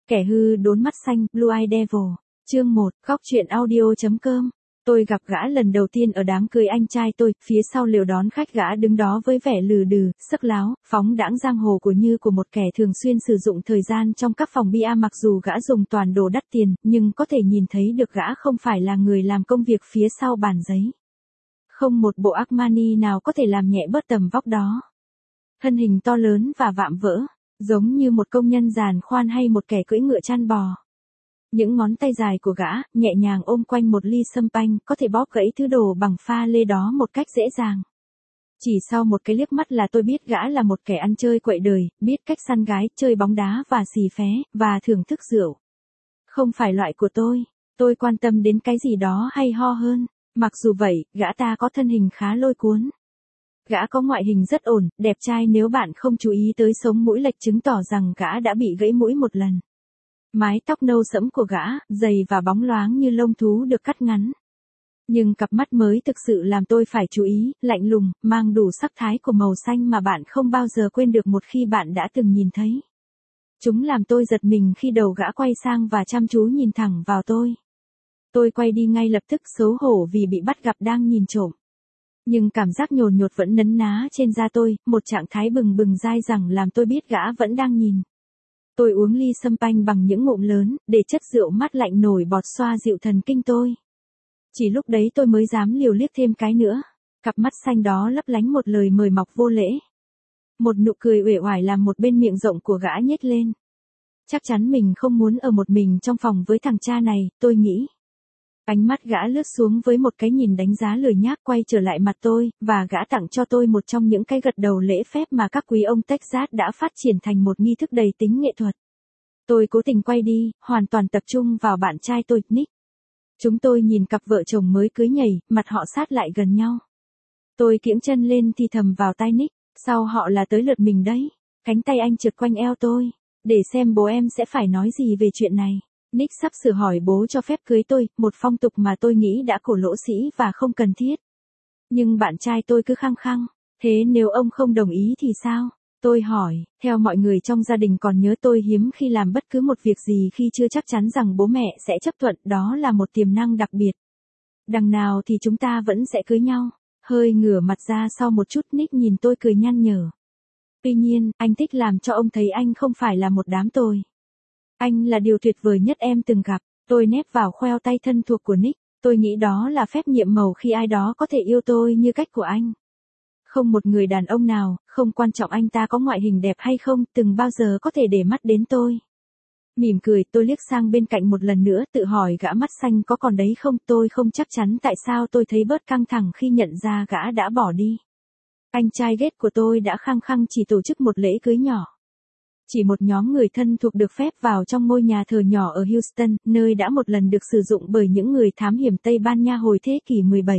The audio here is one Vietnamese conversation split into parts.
Kẻ hư đốn mắt xanh, Blue Eye Devil. Chương 1, góc truyện audio.com. Tôi gặp gã lần đầu tiên ở đám cưới anh trai tôi, phía sau lều đón khách gã đứng đó với vẻ lừ đừ, sắc láo, phóng đãng giang hồ của một kẻ thường xuyên sử dụng thời gian trong các phòng bia. Mặc dù gã dùng toàn đồ đắt tiền, nhưng có thể nhìn thấy được gã không phải là người làm công việc phía sau bàn giấy. Không một bộ Armani nào có thể làm nhẹ bớt tầm vóc đó. Thân hình to lớn và vạm vỡ, giống như một công nhân giàn khoan hay một kẻ cưỡi ngựa chăn bò. Những ngón tay dài của gã, nhẹ nhàng ôm quanh một ly sâm panh, có thể bóp gãy thứ đồ bằng pha lê đó một cách dễ dàng. Chỉ sau một cái liếc mắt là tôi biết gã là một kẻ ăn chơi quậy đời, biết cách săn gái, chơi bóng đá và xì phé, và thưởng thức rượu. Không phải loại của tôi quan tâm đến cái gì đó hay ho hơn. Mặc dù vậy, gã ta có thân hình khá lôi cuốn. Gã có ngoại hình rất ổn, đẹp trai, nếu bạn không chú ý tới sống mũi lệch chứng tỏ rằng gã đã bị gãy mũi một lần. Mái tóc nâu sẫm của gã, dày và bóng loáng như lông thú được cắt ngắn. Nhưng cặp mắt mới thực sự làm tôi phải chú ý, lạnh lùng, mang đủ sắc thái của màu xanh mà bạn không bao giờ quên được một khi bạn đã từng nhìn thấy. Chúng làm tôi giật mình khi đầu gã quay sang và chăm chú nhìn thẳng vào tôi. Tôi quay đi ngay lập tức, xấu hổ vì bị bắt gặp đang nhìn trộm. Nhưng cảm giác nhồn nhột vẫn nấn ná trên da tôi, một trạng thái bừng bừng dai dẳng làm tôi biết gã vẫn đang nhìn. Tôi uống ly sâm panh bằng những ngụm lớn, để chất rượu mát lạnh nổi bọt xoa dịu thần kinh tôi. Chỉ lúc đấy tôi mới dám liều liếc thêm cái nữa. Cặp mắt xanh đó lấp lánh một lời mời mọc vô lễ. Một nụ cười uể oải làm một bên miệng rộng của gã nhếch lên. Chắc chắn mình không muốn ở một mình trong phòng với thằng cha này, tôi nghĩ. Ánh mắt gã lướt xuống với một cái nhìn đánh giá lười nhác, quay trở lại mặt tôi, và gã tặng cho tôi một trong những cái gật đầu lễ phép mà các quý ông Texas đã phát triển thành một nghi thức đầy tính nghệ thuật. Tôi cố tình quay đi, hoàn toàn tập trung vào bạn trai tôi, Nick. Chúng tôi nhìn cặp vợ chồng mới cưới nhảy, mặt họ sát lại gần nhau. Tôi kiễng chân lên thì thầm vào tai Nick, sau họ là tới lượt mình đấy. Cánh tay anh trượt quanh eo tôi, để xem bố em sẽ phải nói gì về chuyện này. Nick sắp sửa hỏi bố cho phép cưới tôi, một phong tục mà tôi nghĩ đã cổ lỗ sĩ và không cần thiết. Nhưng bạn trai tôi cứ khăng khăng, thế nếu ông không đồng ý thì sao? Tôi hỏi, theo mọi người trong gia đình còn nhớ tôi hiếm khi làm bất cứ một việc gì khi chưa chắc chắn rằng bố mẹ sẽ chấp thuận, đó là một tiềm năng đặc biệt. Đằng nào thì chúng ta vẫn sẽ cưới nhau. Hơi ngửa mặt ra sau một chút, Nick nhìn tôi cười nhăn nhở. Tuy nhiên, anh thích làm cho ông thấy anh không phải là một đám tồi. Anh là điều tuyệt vời nhất em từng gặp. Tôi nép vào khoeo tay thân thuộc của Nick. Tôi nghĩ đó là phép nhiệm màu khi ai đó có thể yêu tôi như cách của anh. Không một người đàn ông nào, không quan trọng anh ta có ngoại hình đẹp hay không, từng bao giờ có thể để mắt đến tôi. Mỉm cười, tôi liếc sang bên cạnh một lần nữa, tự hỏi gã mắt xanh có còn đấy không. Tôi không chắc chắn tại sao tôi thấy bớt căng thẳng khi nhận ra gã đã bỏ đi. Anh trai ghét của tôi đã khăng khăng chỉ tổ chức một lễ cưới nhỏ. Chỉ một nhóm người thân thuộc được phép vào trong ngôi nhà thờ nhỏ ở Houston, nơi đã một lần được sử dụng bởi những người thám hiểm Tây Ban Nha hồi thế kỷ 17.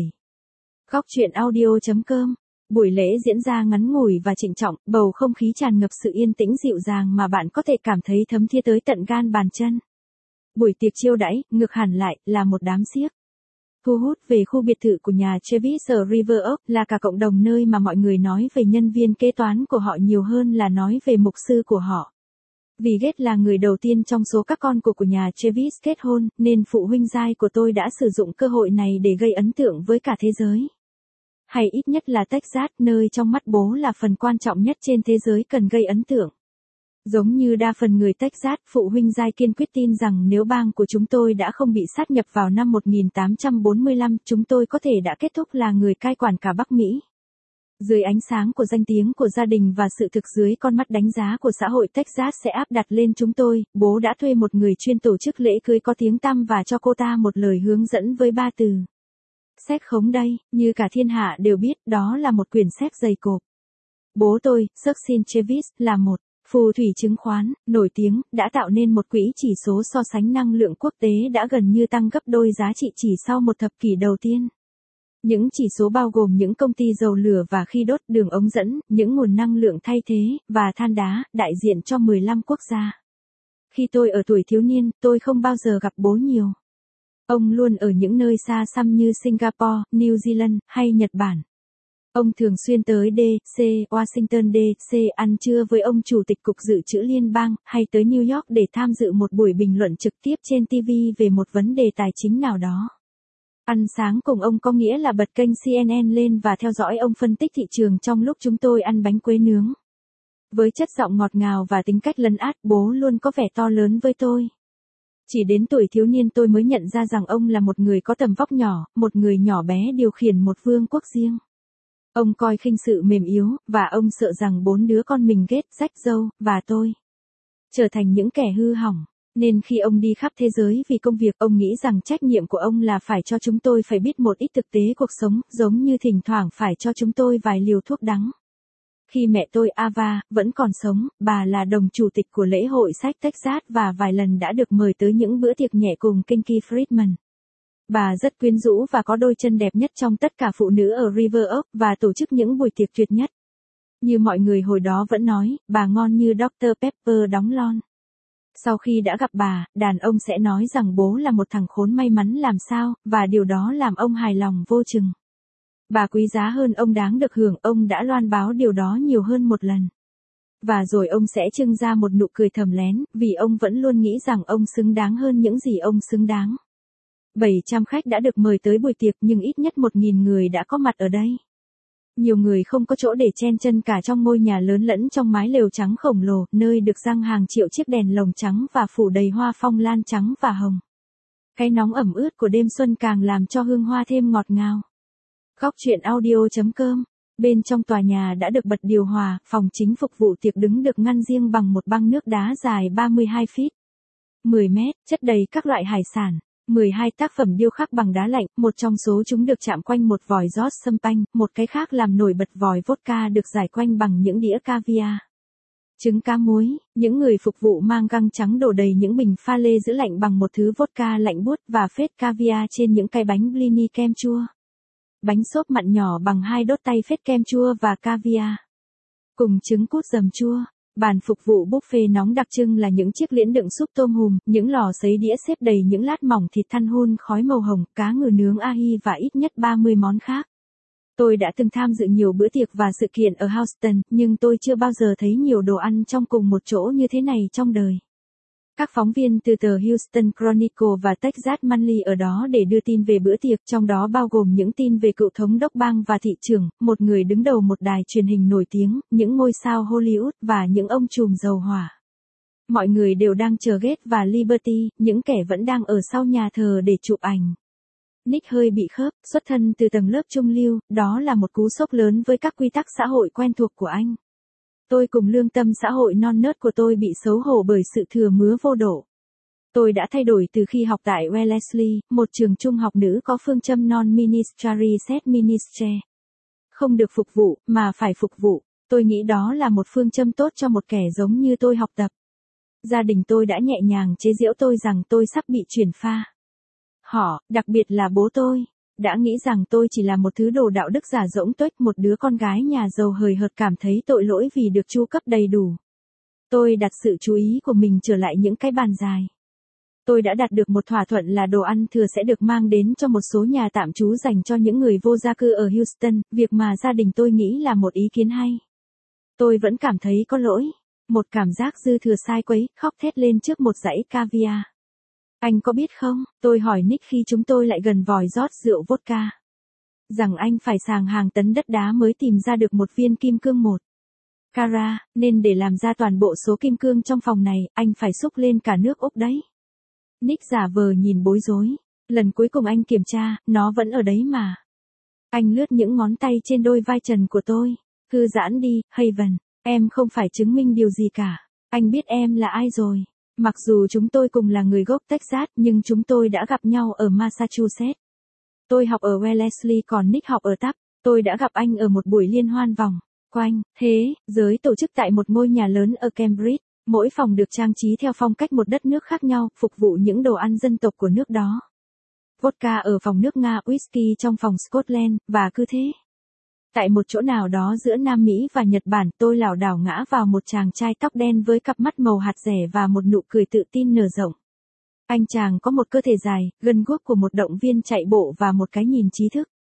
Góc truyện audio.com. Buổi lễ diễn ra ngắn ngủi và trịnh trọng, bầu không khí tràn ngập sự yên tĩnh dịu dàng mà bạn có thể cảm thấy thấm thía tới tận gan bàn chân. Buổi tiệc chiêu đãi, ngược hẳn lại, là một đám xiếc. Thu hút về khu biệt thự của nhà Travis ở River Oak, là cả cộng đồng nơi mà mọi người nói về nhân viên kế toán của họ nhiều hơn là nói về mục sư của họ. Vì Ghét là người đầu tiên trong số các con của nhà Travis kết hôn, nên phụ huynh giai của tôi đã sử dụng cơ hội này để gây ấn tượng với cả thế giới. Hay ít nhất là Texas, nơi trong mắt bố là phần quan trọng nhất trên thế giới cần gây ấn tượng. Giống như đa phần người Texas, phụ huynh giai kiên quyết tin rằng nếu bang của chúng tôi đã không bị sát nhập vào năm 1845, chúng tôi có thể đã kết thúc là người cai quản cả Bắc Mỹ. Dưới ánh sáng của danh tiếng của gia đình và sự thực dưới con mắt đánh giá của xã hội Texas sẽ áp đặt lên chúng tôi, bố đã thuê một người chuyên tổ chức lễ cưới có tiếng tăm và cho cô ta một lời hướng dẫn với 3 từ. Séc khống đây, như cả thiên hạ đều biết, đó là một quyển séc dày cộp. Bố tôi, Susan Travis, là một phù thủy chứng khoán nổi tiếng, đã tạo nên một quỹ chỉ số so sánh năng lượng quốc tế đã gần như tăng gấp đôi giá trị chỉ sau một thập kỷ đầu tiên. Những chỉ số bao gồm những công ty dầu lửa và khí đốt, đường ống dẫn, những nguồn năng lượng thay thế, và than đá, đại diện cho 15 quốc gia. Khi tôi ở tuổi thiếu niên, tôi không bao giờ gặp bố nhiều. Ông luôn ở những nơi xa xăm như Singapore, New Zealand, hay Nhật Bản. Ông thường xuyên tới D.C. Washington D.C. ăn trưa với ông Chủ tịch Cục Dự trữ Liên bang, hay tới New York để tham dự một buổi bình luận trực tiếp trên TV về một vấn đề tài chính nào đó. Ăn sáng cùng ông có nghĩa là bật kênh CNN lên và theo dõi ông phân tích thị trường trong lúc chúng tôi ăn bánh quế nướng. Với chất giọng ngọt ngào và tính cách lấn át, bố luôn có vẻ to lớn với tôi. Chỉ đến tuổi thiếu niên tôi mới nhận ra rằng ông là một người có tầm vóc nhỏ, một người nhỏ bé điều khiển một vương quốc riêng. Ông coi khinh sự mềm yếu, và ông sợ rằng 4 đứa con mình ghét, rách râu, và tôi trở thành những kẻ hư hỏng. Nên khi ông đi khắp thế giới vì công việc, ông nghĩ rằng trách nhiệm của ông là phải cho chúng tôi phải biết một ít thực tế cuộc sống, giống như thỉnh thoảng phải cho chúng tôi vài liều thuốc đắng. Khi mẹ tôi Ava vẫn còn sống, bà là đồng chủ tịch của lễ hội sách Texas và vài lần đã được mời tới những bữa tiệc nhẹ cùng Kinky Friedman. Bà rất quyến rũ và có đôi chân đẹp nhất trong tất cả phụ nữ ở River Oaks và tổ chức những buổi tiệc tuyệt nhất. Như mọi người hồi đó vẫn nói, bà ngon như Dr. Pepper đóng lon. Sau khi đã gặp bà, đàn ông sẽ nói rằng bố là một thằng khốn may mắn làm sao, và điều đó làm ông hài lòng vô chừng. Bà quý giá hơn ông đáng được hưởng, ông đã loan báo điều đó nhiều hơn một lần. Và rồi ông sẽ trưng ra một nụ cười thầm lén, vì ông vẫn luôn nghĩ rằng ông xứng đáng hơn những gì ông xứng đáng. 700 khách đã được mời tới buổi tiệc nhưng ít nhất 1.000 người đã có mặt ở đây. Nhiều người không có chỗ để chen chân cả trong ngôi nhà lớn lẫn trong mái lều trắng khổng lồ, nơi được răng hàng triệu chiếc đèn lồng trắng và phủ đầy hoa phong lan trắng và hồng. Cái nóng ẩm ướt của đêm xuân càng làm cho hương hoa thêm ngọt ngào. Góc truyện audio.com. Bên trong tòa nhà đã được bật điều hòa, phòng chính phục vụ tiệc đứng được ngăn riêng bằng một băng nước đá dài 32 feet, 10 mét, chất đầy các loại hải sản. 12 tác phẩm điêu khắc bằng đá lạnh, một trong số chúng được chạm quanh một vòi rót sâm panh, một cái khác làm nổi bật vòi vodka được rải quanh bằng những đĩa caviar. Trứng cá muối, những người phục vụ mang găng trắng đổ đầy những bình pha lê giữ lạnh bằng một thứ vodka lạnh buốt và phết caviar trên những cái bánh blini kem chua. Bánh xốp mặn nhỏ bằng 2 đốt tay phết kem chua và caviar. Cùng trứng cút dầm chua. Bàn phục vụ buffet nóng đặc trưng là những chiếc liễn đựng súp tôm hùm, những lò sấy đĩa xếp đầy những lát mỏng thịt than hun khói màu hồng, cá ngừ nướng ahi và ít nhất 30 món khác. Tôi đã từng tham dự nhiều bữa tiệc và sự kiện ở Houston, nhưng tôi chưa bao giờ thấy nhiều đồ ăn trong cùng một chỗ như thế này trong đời. Các phóng viên từ tờ Houston Chronicle và Texas Monthly ở đó để đưa tin về bữa tiệc, trong đó bao gồm những tin về cựu thống đốc bang và thị trưởng, một người đứng đầu một đài truyền hình nổi tiếng, những ngôi sao Hollywood và những ông trùm dầu hỏa. Mọi người đều đang chờ Gates và Liberty, những kẻ vẫn đang ở sau nhà thờ để chụp ảnh. Nick hơi bị khớp, xuất thân từ tầng lớp trung lưu, đó là một cú sốc lớn với các quy tắc xã hội quen thuộc của anh. Tôi cùng lương tâm xã hội non nớt của tôi bị xấu hổ bởi sự thừa mứa vô độ. Tôi đã thay đổi từ khi học tại Wellesley, một trường trung học nữ có phương châm non-ministry sed ministre. Không được phục vụ, mà phải phục vụ. Tôi nghĩ đó là một phương châm tốt cho một kẻ giống như tôi học tập. Gia đình tôi đã nhẹ nhàng chế giễu tôi rằng tôi sắp bị chuyển pha. Họ, đặc biệt là bố tôi, đã nghĩ rằng tôi chỉ là một thứ đồ đạo đức giả dỗng tuếch, một đứa con gái nhà giàu hời hợt cảm thấy tội lỗi vì được chu cấp đầy đủ. Tôi đặt sự chú ý của mình trở lại những cái bàn dài. Tôi đã đạt được một thỏa thuận là đồ ăn thừa sẽ được mang đến cho một số nhà tạm trú dành cho những người vô gia cư ở Houston, việc mà gia đình tôi nghĩ là một ý kiến hay. Tôi vẫn cảm thấy có lỗi, một cảm giác dư thừa sai quấy, khóc thét lên trước một dãy caviar. Anh có biết không, tôi hỏi Nick khi chúng tôi lại gần vòi rót rượu vodka, rằng anh phải sàng hàng tấn đất đá mới tìm ra được một viên kim cương 1 carat, nên để làm ra toàn bộ số kim cương trong phòng này, anh phải xúc lên cả nước Úc đấy. Nick giả vờ nhìn bối rối. Lần cuối cùng anh kiểm tra, nó vẫn ở đấy mà. Anh lướt những ngón tay trên đôi vai trần của tôi. Thư giãn đi, Haven. Em không phải chứng minh điều gì cả. Anh biết em là ai rồi. Mặc dù chúng tôi cùng là người gốc Texas, nhưng chúng tôi đã gặp nhau ở Massachusetts. Tôi học ở Wellesley còn Nick học ở Taft. Tôi đã gặp anh ở một buổi liên hoan vòng quanh thế giới tổ chức tại một ngôi nhà lớn ở Cambridge. Mỗi phòng được trang trí theo phong cách một đất nước khác nhau, phục vụ những đồ ăn dân tộc của nước đó. Vodka ở phòng nước Nga, whisky trong phòng Scotland, và cứ thế. Tại một chỗ nào đó giữa Nam Mỹ và Nhật Bản, tôi lảo đảo ngã vào một chàng trai tóc đen với cặp mắt màu hạt dẻ và một nụ cười tự tin nở rộng. Anh chàng có một cơ thể dài, gân guốc của một động viên chạy bộ và một cái nhìn trí thức.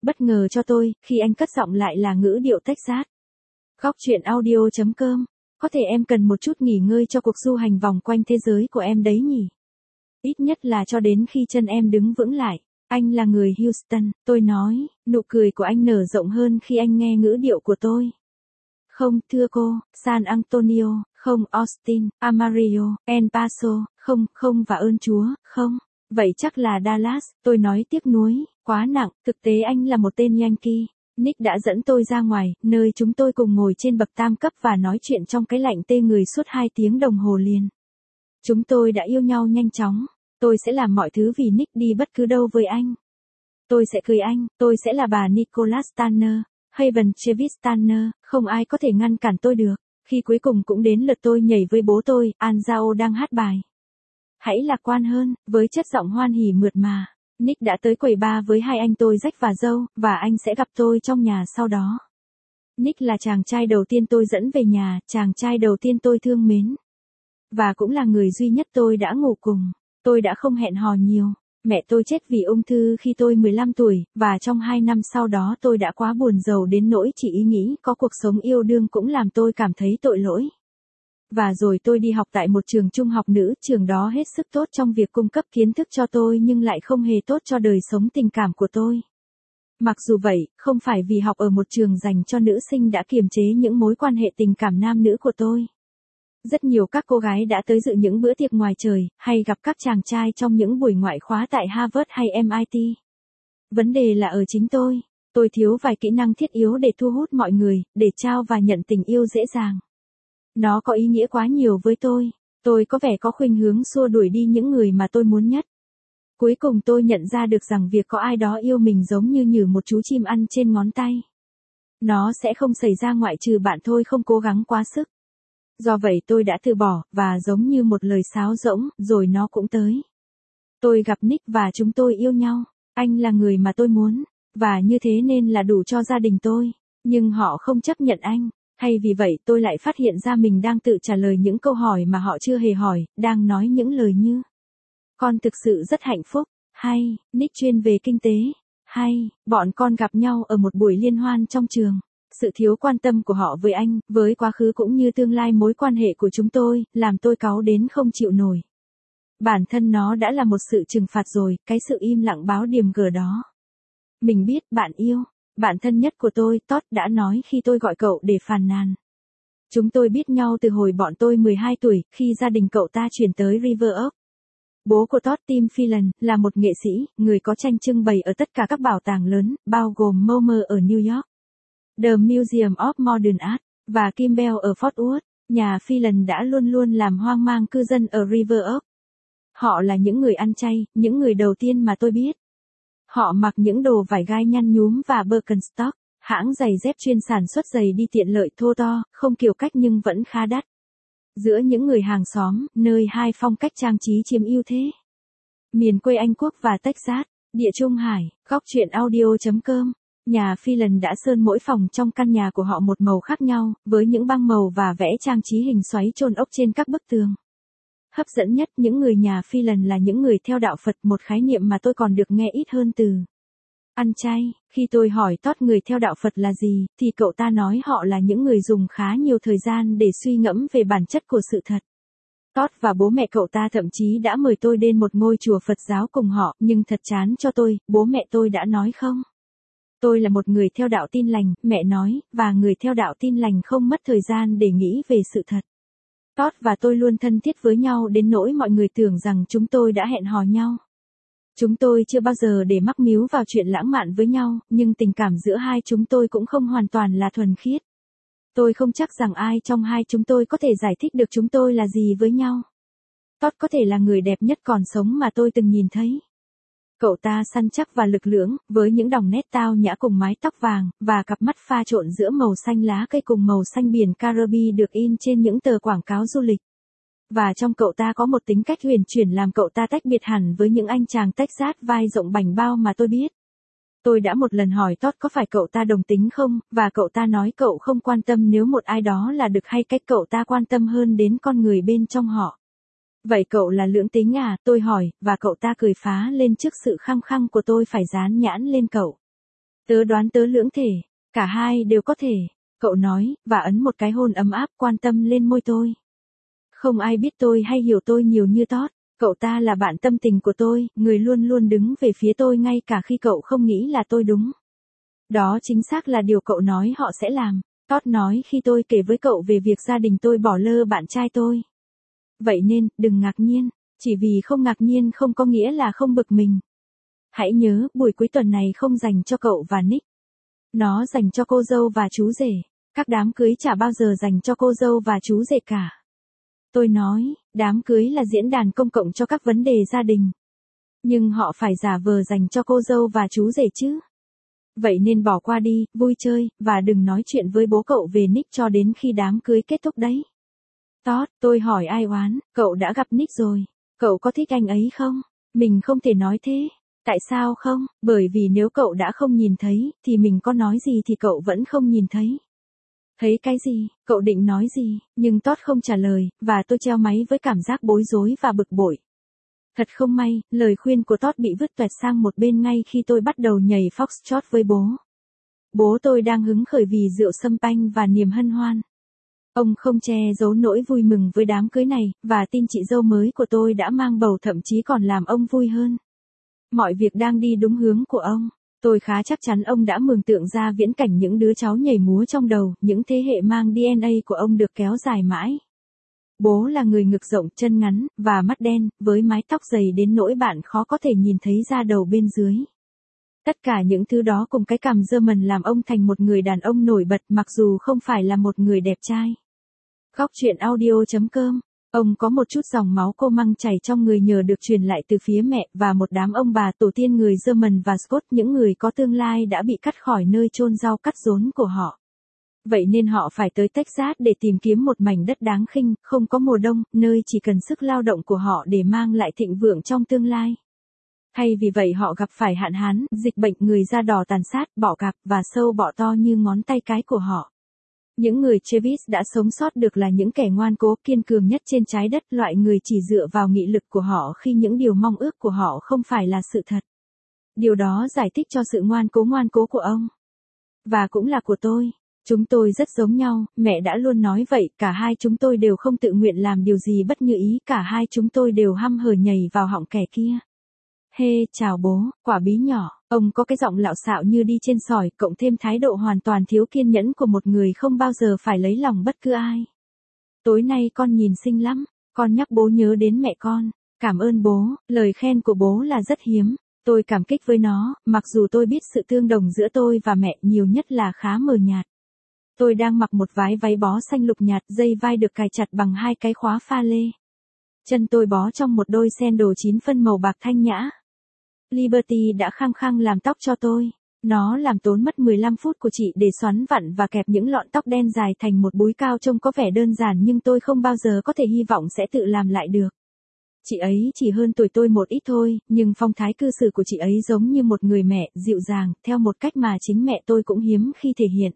Bất ngờ cho tôi, khi anh cất giọng lại là ngữ điệu Texas. Góc truyện audio.com. Có thể em cần một chút nghỉ ngơi cho cuộc du hành vòng quanh thế giới của em đấy nhỉ? Ít nhất là cho đến khi chân em đứng vững lại. Anh là người Houston, tôi nói, nụ cười của anh nở rộng hơn khi anh nghe ngữ điệu của tôi. Không, thưa cô, San Antonio, không, Austin, Amarillo, El Paso, không và ơn Chúa, không. Vậy chắc là Dallas, tôi nói tiếc nuối, quá nặng, thực tế anh là một tên Yankee. Nick đã dẫn tôi ra ngoài, nơi chúng tôi cùng ngồi trên bậc tam cấp và nói chuyện trong cái lạnh tê người suốt 2 tiếng đồng hồ liền. Chúng tôi đã yêu nhau nhanh chóng. Tôi sẽ làm mọi thứ vì Nick đi bất cứ đâu với anh. Tôi sẽ cưới anh, tôi sẽ là bà Nicholas Tanner, Haven Travis Tanner, không ai có thể ngăn cản tôi được. Khi cuối cùng cũng đến lượt tôi nhảy với bố tôi, Anzao đang hát bài. Hãy lạc quan hơn, với chất giọng hoan hỉ mượt mà. Nick đã tới quầy bar với hai anh tôi Jack và Joe, và anh sẽ gặp tôi trong nhà sau đó. Nick là chàng trai đầu tiên tôi dẫn về nhà, chàng trai đầu tiên tôi thương mến. Và cũng là người duy nhất tôi đã ngủ cùng. Tôi đã không hẹn hò nhiều. Mẹ tôi chết vì ung thư khi tôi 15 tuổi, và trong 2 năm sau đó tôi đã quá buồn rầu đến nỗi chỉ ý nghĩ có cuộc sống yêu đương cũng làm tôi cảm thấy tội lỗi. Và rồi tôi đi học tại một trường trung học nữ, trường đó hết sức tốt trong việc cung cấp kiến thức cho tôi nhưng lại không hề tốt cho đời sống tình cảm của tôi. Mặc dù vậy, không phải vì học ở một trường dành cho nữ sinh đã kiềm chế những mối quan hệ tình cảm nam nữ của tôi. Rất nhiều các cô gái đã tới dự những bữa tiệc ngoài trời, hay gặp các chàng trai trong những buổi ngoại khóa tại Harvard hay MIT. Vấn đề là ở chính tôi. Tôi thiếu vài kỹ năng thiết yếu để thu hút mọi người, để trao và nhận tình yêu dễ dàng. Nó có ý nghĩa quá nhiều với tôi. Tôi có vẻ có khuynh hướng xua đuổi đi những người mà tôi muốn nhất. Cuối cùng tôi nhận ra được rằng việc có ai đó yêu mình giống như một chú chim ăn trên ngón tay. Nó sẽ không xảy ra ngoại trừ bạn thôi không cố gắng quá sức. Do vậy tôi đã từ bỏ, và giống như một lời sáo rỗng, rồi nó cũng tới. Tôi gặp Nick và chúng tôi yêu nhau. Anh là người mà tôi muốn, và như thế nên là đủ cho gia đình tôi. Nhưng họ không chấp nhận anh. Hay vì vậy tôi lại phát hiện ra mình đang tự trả lời những câu hỏi mà họ chưa hề hỏi, đang nói những lời như: con thực sự rất hạnh phúc, hay, Nick chuyên về kinh tế, hay, bọn con gặp nhau ở một buổi liên hoan trong trường. Sự thiếu quan tâm của họ với anh, với quá khứ cũng như tương lai mối quan hệ của chúng tôi, làm tôi cáu đến không chịu nổi. Bản thân nó đã là một sự trừng phạt rồi, cái sự im lặng báo điềm gờ đó. Mình biết, bạn yêu. Bạn thân nhất của tôi, Todd đã nói khi tôi gọi cậu để phàn nàn. Chúng tôi biết nhau từ hồi bọn tôi 12 tuổi, khi gia đình cậu ta chuyển tới River Oaks. Bố của Todd, Tim Phelan, là một nghệ sĩ, người có tranh trưng bày ở tất cả các bảo tàng lớn, bao gồm MoMA ở New York, The Museum of Modern Art, và Kimbell ở Fort Worth. Nhà Phelan đã luôn luôn làm hoang mang cư dân ở River Oaks. Họ là những người ăn chay, những người đầu tiên mà tôi biết. Họ mặc những đồ vải gai nhăn nhúm và Birkenstock, hãng giày dép chuyên sản xuất giày đi tiện lợi thô to, không kiểu cách nhưng vẫn khá đắt. Giữa những người hàng xóm, nơi hai phong cách trang trí chiếm ưu thế. Miền quê Anh Quốc và Texas, địa Trung Hải, góc truyện audio.com. Nhà Phelan đã sơn mỗi phòng trong căn nhà của họ một màu khác nhau, với những băng màu và vẽ trang trí hình xoáy chôn ốc trên các bức tường. Hấp dẫn nhất, những người nhà Phelan là những người theo đạo Phật, một khái niệm mà tôi còn được nghe ít hơn từ ăn chay. Khi tôi hỏi Todd người theo đạo Phật là gì, thì cậu ta nói họ là những người dùng khá nhiều thời gian để suy ngẫm về bản chất của sự thật. Todd và bố mẹ cậu ta thậm chí đã mời tôi đến một ngôi chùa Phật giáo cùng họ, nhưng thật chán cho tôi, bố mẹ tôi đã nói không. Tôi là một người theo đạo Tin lành, mẹ nói, và người theo đạo Tin lành không mất thời gian để nghĩ về sự thật. Todd và tôi luôn thân thiết với nhau đến nỗi mọi người tưởng rằng chúng tôi đã hẹn hò nhau. Chúng tôi chưa bao giờ để mắc míu vào chuyện lãng mạn với nhau, nhưng tình cảm giữa hai chúng tôi cũng không hoàn toàn là thuần khiết. Tôi không chắc rằng ai trong hai chúng tôi có thể giải thích được chúng tôi là gì với nhau. Todd có thể là người đẹp nhất còn sống mà tôi từng nhìn thấy. Cậu ta săn chắc và lực lưỡng, với những đòng nét tao nhã cùng mái tóc vàng, và cặp mắt pha trộn giữa màu xanh lá cây cùng màu xanh biển Caribe được in trên những tờ quảng cáo du lịch. Và trong cậu ta có một tính cách huyền chuyển làm cậu ta tách biệt hẳn với những anh chàng Texas vai rộng bảnh bao mà tôi biết. Tôi đã một lần hỏi Todd có phải cậu ta đồng tính không, và cậu ta nói cậu không quan tâm nếu một ai đó là được hay cách cậu ta quan tâm hơn đến con người bên trong họ. Vậy cậu là lưỡng tính à, tôi hỏi, và cậu ta cười phá lên trước sự khăng khăng của tôi phải dán nhãn lên cậu. Tớ đoán tớ lưỡng thể, cả hai đều có thể, cậu nói, và ấn một cái hôn ấm áp quan tâm lên môi tôi. Không ai biết tôi hay hiểu tôi nhiều như Todd, cậu ta là bạn tâm tình của tôi, người luôn luôn đứng về phía tôi ngay cả khi cậu không nghĩ là tôi đúng. Đó chính xác là điều cậu nói họ sẽ làm, Todd nói khi tôi kể với cậu về việc gia đình tôi bỏ lơ bạn trai tôi. Vậy nên, đừng ngạc nhiên, chỉ vì không ngạc nhiên không có nghĩa là không bực mình. Hãy nhớ, buổi cuối tuần này không dành cho cậu và Nick. Nó dành cho cô dâu và chú rể. Các đám cưới chả bao giờ dành cho cô dâu và chú rể cả. Tôi nói, đám cưới là diễn đàn công cộng cho các vấn đề gia đình. Nhưng họ phải giả vờ dành cho cô dâu và chú rể chứ. Vậy nên bỏ qua đi, vui chơi, và đừng nói chuyện với bố cậu về Nick cho đến khi đám cưới kết thúc đấy. Todd, tôi hỏi ai oán, cậu đã gặp Nick rồi. Cậu có thích anh ấy không? Mình không thể nói thế. Tại sao không? Bởi vì nếu cậu đã không nhìn thấy, thì mình có nói gì thì cậu vẫn không nhìn thấy. Thấy cái gì? Cậu định nói gì? Nhưng Todd không trả lời, và tôi treo máy với cảm giác bối rối và bực bội. Thật không may, lời khuyên của Todd bị vứt toẹt sang một bên ngay khi tôi bắt đầu nhảy foxtrot với bố. Bố tôi đang hứng khởi vì rượu sâm panh và niềm hân hoan. Ông không che giấu nỗi vui mừng với đám cưới này, và tin chị dâu mới của tôi đã mang bầu thậm chí còn làm ông vui hơn. Mọi việc đang đi đúng hướng của ông. Tôi khá chắc chắn ông đã mường tượng ra viễn cảnh những đứa cháu nhảy múa trong đầu, những thế hệ mang DNA của ông được kéo dài mãi. Bố là người ngực rộng, chân ngắn, và mắt đen, với mái tóc dày đến nỗi bạn khó có thể nhìn thấy da đầu bên dưới. Tất cả những thứ đó cùng cái cằm German làm ông thành một người đàn ông nổi bật mặc dù không phải là một người đẹp trai. Góc truyện audio.com. Ông có một chút dòng máu cô măng chảy trong người nhờ được truyền lại từ phía mẹ và một đám ông bà tổ tiên người German và Scott, những người có tương lai đã bị cắt khỏi nơi chôn rau cắt rốn của họ. Vậy nên họ phải tới Texas để tìm kiếm một mảnh đất đáng khinh, không có mùa đông, nơi chỉ cần sức lao động của họ để mang lại thịnh vượng trong tương lai. Thay vì vậy họ gặp phải hạn hán, dịch bệnh, người da đỏ tàn sát, bọ cạp và sâu bọ to như ngón tay cái của họ. Những người Travis đã sống sót được là những kẻ ngoan cố, kiên cường nhất trên trái đất, loại người chỉ dựa vào nghị lực của họ khi những điều mong ước của họ không phải là sự thật. Điều đó giải thích cho sự ngoan cố của ông. Và cũng là của tôi. Chúng tôi rất giống nhau, mẹ đã luôn nói vậy, cả hai chúng tôi đều không tự nguyện làm điều gì bất như ý, cả hai chúng tôi đều hăm hở nhảy vào họng kẻ kia. Hey, chào bố, quả bí nhỏ, ông có cái giọng lạo xạo như đi trên sỏi, cộng thêm thái độ hoàn toàn thiếu kiên nhẫn của một người không bao giờ phải lấy lòng bất cứ ai. Tối nay con nhìn xinh lắm, con nhắc bố nhớ đến mẹ con. Cảm ơn bố, lời khen của bố là rất hiếm. Tôi cảm kích với nó, mặc dù tôi biết sự tương đồng giữa tôi và mẹ nhiều nhất là khá mờ nhạt. Tôi đang mặc một váy bó xanh lục nhạt, dây vai được cài chặt bằng hai cái khóa pha lê. Chân tôi bó trong một đôi sandal 9 phân màu bạc thanh nhã. Liberty đã khăng khăng làm tóc cho tôi. Nó làm tốn mất 15 phút của chị để xoắn vặn và kẹp những lọn tóc đen dài thành một búi cao trông có vẻ đơn giản nhưng tôi không bao giờ có thể hy vọng sẽ tự làm lại được. Chị ấy chỉ hơn tuổi tôi một ít thôi, nhưng phong thái cư xử của chị ấy giống như một người mẹ, dịu dàng, theo một cách mà chính mẹ tôi cũng hiếm khi thể hiện.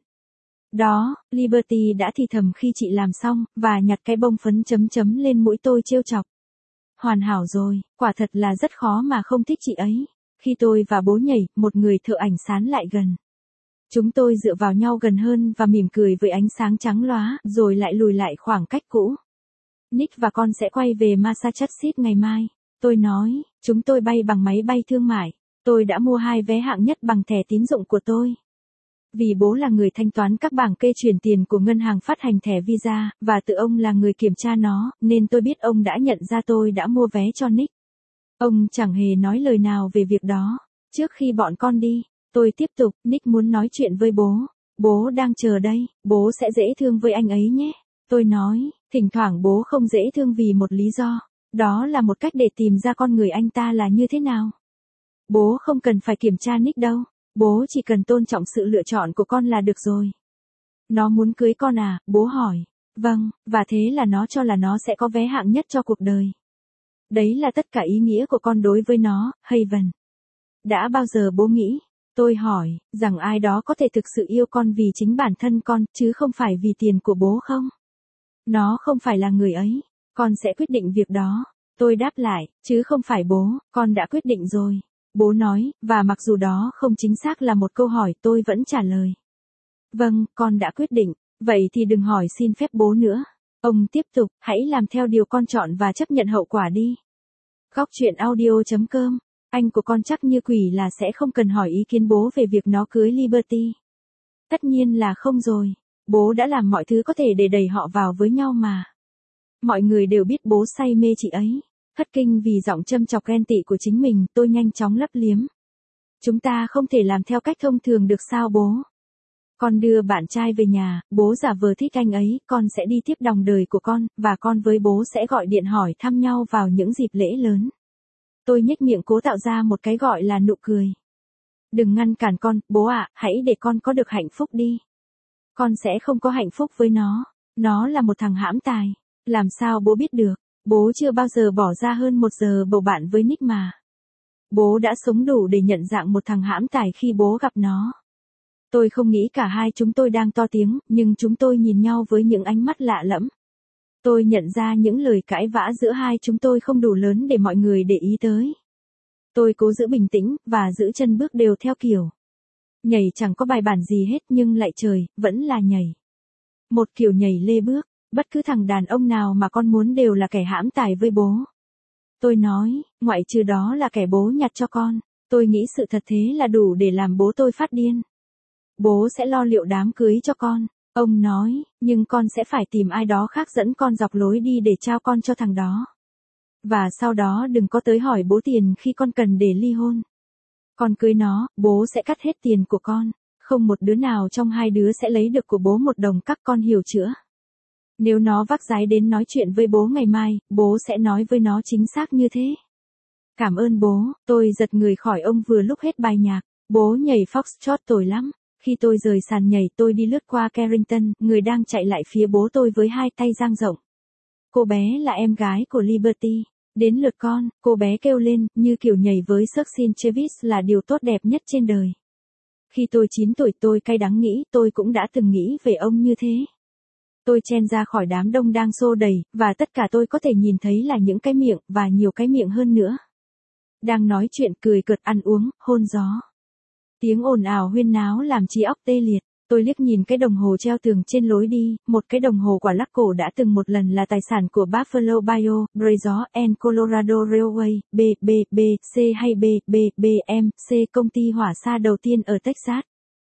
Đó, Liberty đã thì thầm khi chị làm xong, và nhặt cái bông phấn chấm chấm lên mũi tôi trêu chọc. Hoàn hảo rồi, quả thật là rất khó mà không thích chị ấy. Khi tôi và bố nhảy, một người thợ ảnh sán lại gần. Chúng tôi dựa vào nhau gần hơn và mỉm cười với ánh sáng trắng lóa, rồi lại lùi lại khoảng cách cũ. Nick và con sẽ quay về Massachusetts ngày mai. Tôi nói, chúng tôi bay bằng máy bay thương mại. Tôi đã mua 2 vé hạng nhất bằng thẻ tín dụng của tôi. Vì bố là người thanh toán các bảng kê chuyển tiền của ngân hàng phát hành thẻ Visa, và tự ông là người kiểm tra nó, nên tôi biết ông đã nhận ra tôi đã mua vé cho Nick. Ông chẳng hề nói lời nào về việc đó. Trước khi bọn con đi, tôi tiếp tục, Nick muốn nói chuyện với bố. Bố đang chờ đây, bố sẽ dễ thương với anh ấy nhé. Tôi nói, thỉnh thoảng bố không dễ thương vì một lý do. Đó là một cách để tìm ra con người anh ta là như thế nào. Bố không cần phải kiểm tra Nick đâu. Bố chỉ cần tôn trọng sự lựa chọn của con là được rồi. Nó muốn cưới con à, bố hỏi. Vâng, và thế là nó cho là nó sẽ có vé hạng nhất cho cuộc đời. Đấy là tất cả ý nghĩa của con đối với nó, Haven. Đã bao giờ bố nghĩ, tôi hỏi, rằng ai đó có thể thực sự yêu con vì chính bản thân con, chứ không phải vì tiền của bố không? Nó không phải là người ấy, con sẽ quyết định việc đó. Tôi đáp lại, chứ không phải bố, con đã quyết định rồi. Bố nói, và mặc dù đó không chính xác là một câu hỏi tôi vẫn trả lời. Vâng, con đã quyết định, vậy thì đừng hỏi xin phép bố nữa. Ông tiếp tục, hãy làm theo điều con chọn và chấp nhận hậu quả đi. Góc chuyện audio.com. Anh của con chắc như quỷ là sẽ không cần hỏi ý kiến bố về việc nó cưới Liberty. Tất nhiên là không rồi. Bố đã làm mọi thứ có thể để đẩy họ vào với nhau mà. Mọi người đều biết bố say mê chị ấy. Thất kinh vì giọng châm chọc ghen tị của chính mình, tôi nhanh chóng lấp liếm. Chúng ta không thể làm theo cách thông thường được sao bố? Con đưa bạn trai về nhà, bố giả vờ thích anh ấy, con sẽ đi tiếp đòng đời của con, và con với bố sẽ gọi điện hỏi thăm nhau vào những dịp lễ lớn. Tôi nhếch miệng cố tạo ra một cái gọi là nụ cười. Đừng ngăn cản con, bố ạ, hãy để con có được hạnh phúc đi. Con sẽ không có hạnh phúc với nó là một thằng hãm tài. Làm sao bố biết được, bố chưa bao giờ bỏ ra hơn 1 giờ bầu bạn với Nick mà. Bố đã sống đủ để nhận dạng một thằng hãm tài khi bố gặp nó. Tôi không nghĩ cả hai chúng tôi đang to tiếng, nhưng chúng tôi nhìn nhau với những ánh mắt lạ lẫm. Tôi nhận ra những lời cãi vã giữa hai chúng tôi không đủ lớn để mọi người để ý tới. Tôi cố giữ bình tĩnh, và giữ chân bước đều theo kiểu. Nhảy chẳng có bài bản gì hết nhưng lại trời, vẫn là nhảy. Một kiểu nhảy lê bước, bất cứ thằng đàn ông nào mà con muốn đều là kẻ hãm tài với bố. Tôi nói, ngoại trừ đó là kẻ bố nhặt cho con. Tôi nghĩ sự thật thế là đủ để làm bố tôi phát điên. Bố sẽ lo liệu đám cưới cho con. Ông nói, nhưng con sẽ phải tìm ai đó khác dẫn con dọc lối đi để trao con cho thằng đó. Và sau đó đừng có tới hỏi bố tiền khi con cần để ly hôn. Con cưới nó, bố sẽ cắt hết tiền của con. Không một đứa nào trong hai đứa sẽ lấy được của bố 1 đồng, các con hiểu chưa? Nếu nó vác dái đến nói chuyện với bố ngày mai, bố sẽ nói với nó chính xác như thế. Cảm ơn bố, tôi giật người khỏi ông vừa lúc hết bài nhạc. Bố nhảy foxtrot tồi lắm. Khi tôi rời sàn nhảy tôi đi lướt qua Carrington, người đang chạy lại phía bố tôi với hai tay dang rộng. Cô bé là em gái của Liberty. Đến lượt con, cô bé kêu lên, như kiểu nhảy với Sussin Travis là điều tốt đẹp nhất trên đời. Khi tôi 9 tuổi tôi cay đắng nghĩ tôi cũng đã từng nghĩ về ông như thế. Tôi chen ra khỏi đám đông đang xô đầy, và tất cả tôi có thể nhìn thấy là những cái miệng, và nhiều cái miệng hơn nữa. Đang nói chuyện cười cợt ăn uống, hôn gió. Tiếng ồn ào huyên náo làm trí óc tê liệt. Tôi liếc nhìn cái đồng hồ treo tường trên lối đi, một cái đồng hồ quả lắc cổ đã từng một lần là tài sản của Buffalo Bio, Brazos and Colorado Railway, BBC hay BBM, công ty hỏa xa đầu tiên ở Texas.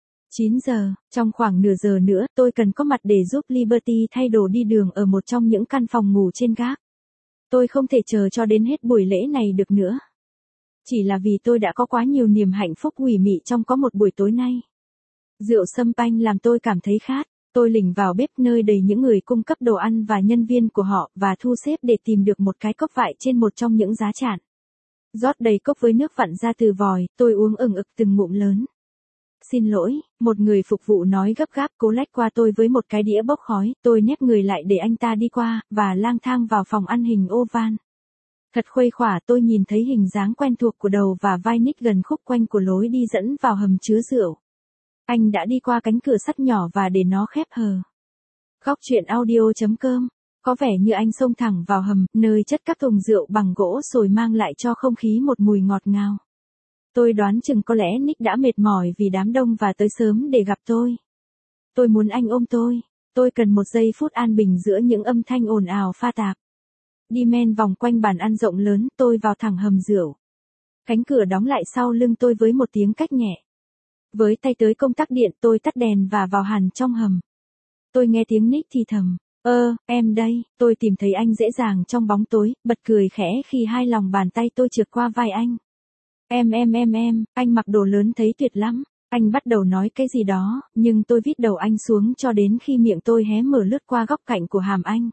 9 giờ, trong khoảng nửa giờ nữa, tôi cần có mặt để giúp Liberty thay đồ đi đường ở một trong những căn phòng ngủ trên gác. Tôi không thể chờ cho đến hết buổi lễ này được nữa. Chỉ là vì tôi đã có quá nhiều niềm hạnh phúc ủy mị trong có một buổi tối nay. Rượu sâm panh làm tôi cảm thấy khát. Tôi lỉnh vào bếp nơi đầy những người cung cấp đồ ăn và nhân viên của họ và thu xếp để tìm được một cái cốc vại trên một trong những giá chạn. Rót đầy cốc với nước vặn ra từ vòi, tôi uống ừng ực từng ngụm lớn. Xin lỗi, một người phục vụ nói gấp gáp cố lách qua tôi với một cái đĩa bốc khói, tôi nép người lại để anh ta đi qua, và lang thang vào phòng ăn hình oval. Thật khuây khỏa tôi nhìn thấy hình dáng quen thuộc của đầu và vai Nick gần khúc quanh của lối đi dẫn vào hầm chứa rượu. Anh đã đi qua cánh cửa sắt nhỏ và để nó khép hờ. Góc chuyện audio.com. Có vẻ như anh xông thẳng vào hầm, nơi chất các thùng rượu bằng gỗ sồi mang lại cho không khí một mùi ngọt ngào. Tôi đoán chừng có lẽ Nick đã mệt mỏi vì đám đông và tới sớm để gặp tôi. Tôi muốn anh ôm tôi. Tôi cần một giây phút an bình giữa những âm thanh ồn ào pha tạp. Đi men vòng quanh bàn ăn rộng lớn, tôi vào thẳng hầm rượu. Cánh cửa đóng lại sau lưng tôi với một tiếng cách nhẹ. Với tay tới công tắc điện tôi tắt đèn và vào hẳn trong hầm. Tôi nghe tiếng Nick thì thầm. Em đây, tôi tìm thấy anh dễ dàng trong bóng tối, bật cười khẽ khi hai lòng bàn tay tôi trượt qua vai anh. Em, anh mặc đồ lớn thấy tuyệt lắm. Anh bắt đầu nói cái gì đó, nhưng tôi vít đầu anh xuống cho đến khi miệng tôi hé mở lướt qua góc cạnh của hàm anh.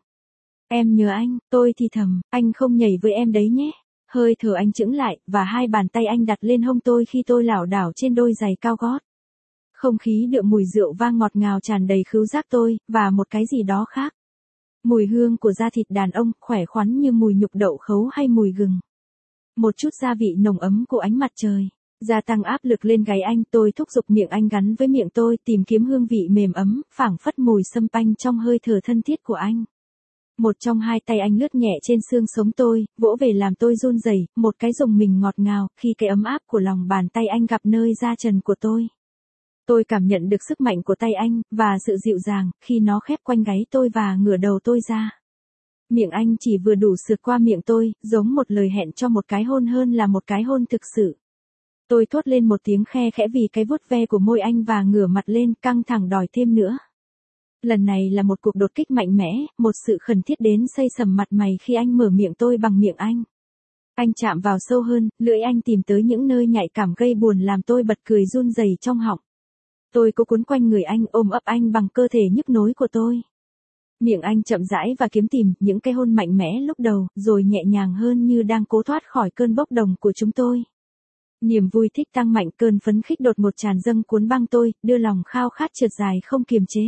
Em nhớ anh, tôi thì thầm, anh không nhảy với em đấy nhé. Hơi thở anh chững lại, và hai bàn tay anh đặt lên hông tôi khi tôi lảo đảo trên đôi giày cao gót. Không khí đượm mùi rượu vang ngọt ngào tràn đầy khứu giác tôi, và một cái gì đó khác. Mùi hương của da thịt đàn ông, khỏe khoắn như mùi nhục đậu khấu hay mùi gừng. Một chút gia vị nồng ấm của ánh mặt trời. Gia tăng áp lực lên gáy anh, tôi thúc giục miệng anh gắn với miệng tôi tìm kiếm hương vị mềm ấm, phảng phất mùi sâm panh trong hơi thở thân thiết của anh. Một trong hai tay anh lướt nhẹ trên xương sống tôi, vỗ về làm tôi run rẩy, một cái rùng mình ngọt ngào, khi cái ấm áp của lòng bàn tay anh gặp nơi da trần của tôi. Tôi cảm nhận được sức mạnh của tay anh, và sự dịu dàng, khi nó khép quanh gáy tôi và ngửa đầu tôi ra. Miệng anh chỉ vừa đủ sượt qua miệng tôi, giống một lời hẹn cho một cái hôn hơn là một cái hôn thực sự. Tôi thốt lên một tiếng khe khẽ vì cái vuốt ve của môi anh và ngửa mặt lên, căng thẳng đòi thêm nữa. Lần này là một cuộc đột kích mạnh mẽ, một sự khẩn thiết đến xây sầm mặt mày khi anh mở miệng tôi bằng miệng anh. Anh chạm vào sâu hơn, lưỡi anh tìm tới những nơi nhạy cảm gây buồn làm tôi bật cười run rẩy trong họng. Tôi cố cuốn quanh người anh, ôm ấp anh bằng cơ thể nhức nhối của tôi. Miệng anh chậm rãi và kiếm tìm những cái hôn mạnh mẽ lúc đầu, rồi nhẹ nhàng hơn như đang cố thoát khỏi cơn bốc đồng của chúng tôi. Niềm vui thích tăng mạnh, cơn phấn khích đột ngột tràn dâng cuốn băng tôi, đưa lòng khao khát trượt dài không kiềm chế.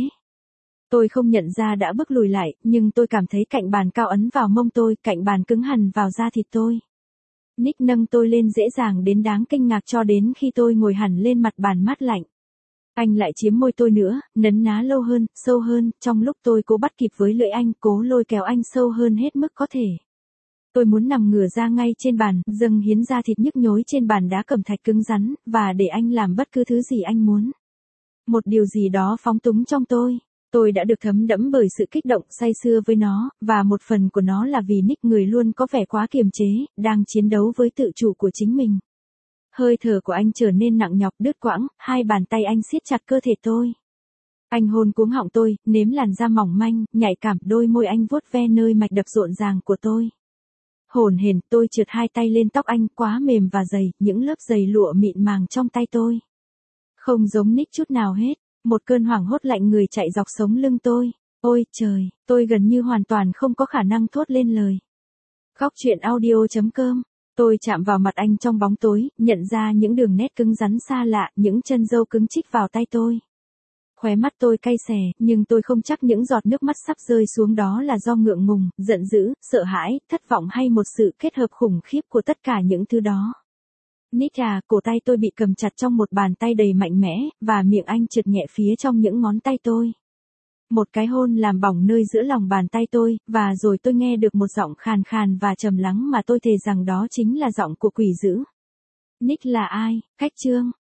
Tôi không nhận ra đã bước lùi lại, nhưng tôi cảm thấy cạnh bàn cao ấn vào mông tôi, cạnh bàn cứng hằn vào da thịt tôi. Nick nâng tôi lên dễ dàng đến đáng kinh ngạc cho đến khi tôi ngồi hẳn lên mặt bàn mát lạnh. Anh lại chiếm môi tôi nữa, nấn ná lâu hơn, sâu hơn, trong lúc tôi cố bắt kịp với lưỡi anh, cố lôi kéo anh sâu hơn hết mức có thể. Tôi muốn nằm ngửa ra ngay trên bàn, dâng hiến da thịt nhức nhối trên bàn đá cẩm thạch cứng rắn, và để anh làm bất cứ thứ gì anh muốn. Một điều gì đó phóng túng trong tôi. Tôi đã được thấm đẫm bởi sự kích động say sưa với nó, và một phần của nó là vì Nick người luôn có vẻ quá kiềm chế, đang chiến đấu với tự chủ của chính mình. Hơi thở của anh trở nên nặng nhọc đứt quãng, hai bàn tay anh siết chặt cơ thể tôi. Anh hôn cuống họng tôi, nếm làn da mỏng manh, nhạy cảm, đôi môi anh vuốt ve nơi mạch đập rộn ràng của tôi. Hổn hển, tôi trượt hai tay lên tóc anh, quá mềm và dày, những lớp giày lụa mịn màng trong tay tôi. Không giống Nick chút nào hết, một cơn hoảng hốt lạnh người chạy dọc sống lưng tôi. Ôi trời, tôi gần như hoàn toàn không có khả năng thốt lên lời. Góc truyện audio.com. Tôi chạm vào mặt anh trong bóng tối, nhận ra những đường nét cứng rắn xa lạ, những chân râu cứng chích vào tay tôi. Khóe mắt tôi cay xè, nhưng tôi không chắc những giọt nước mắt sắp rơi xuống đó là do ngượng ngùng, giận dữ, sợ hãi, thất vọng hay một sự kết hợp khủng khiếp của tất cả những thứ đó. Nick à, cổ tay tôi bị cầm chặt trong một bàn tay đầy mạnh mẽ, và miệng anh trượt nhẹ phía trong những ngón tay tôi. Một cái hôn làm bỏng nơi giữa lòng bàn tay tôi, và rồi tôi nghe được một giọng khàn khàn và trầm lắng mà tôi thề rằng đó chính là giọng của quỷ dữ. Nick là ai? Cách chương.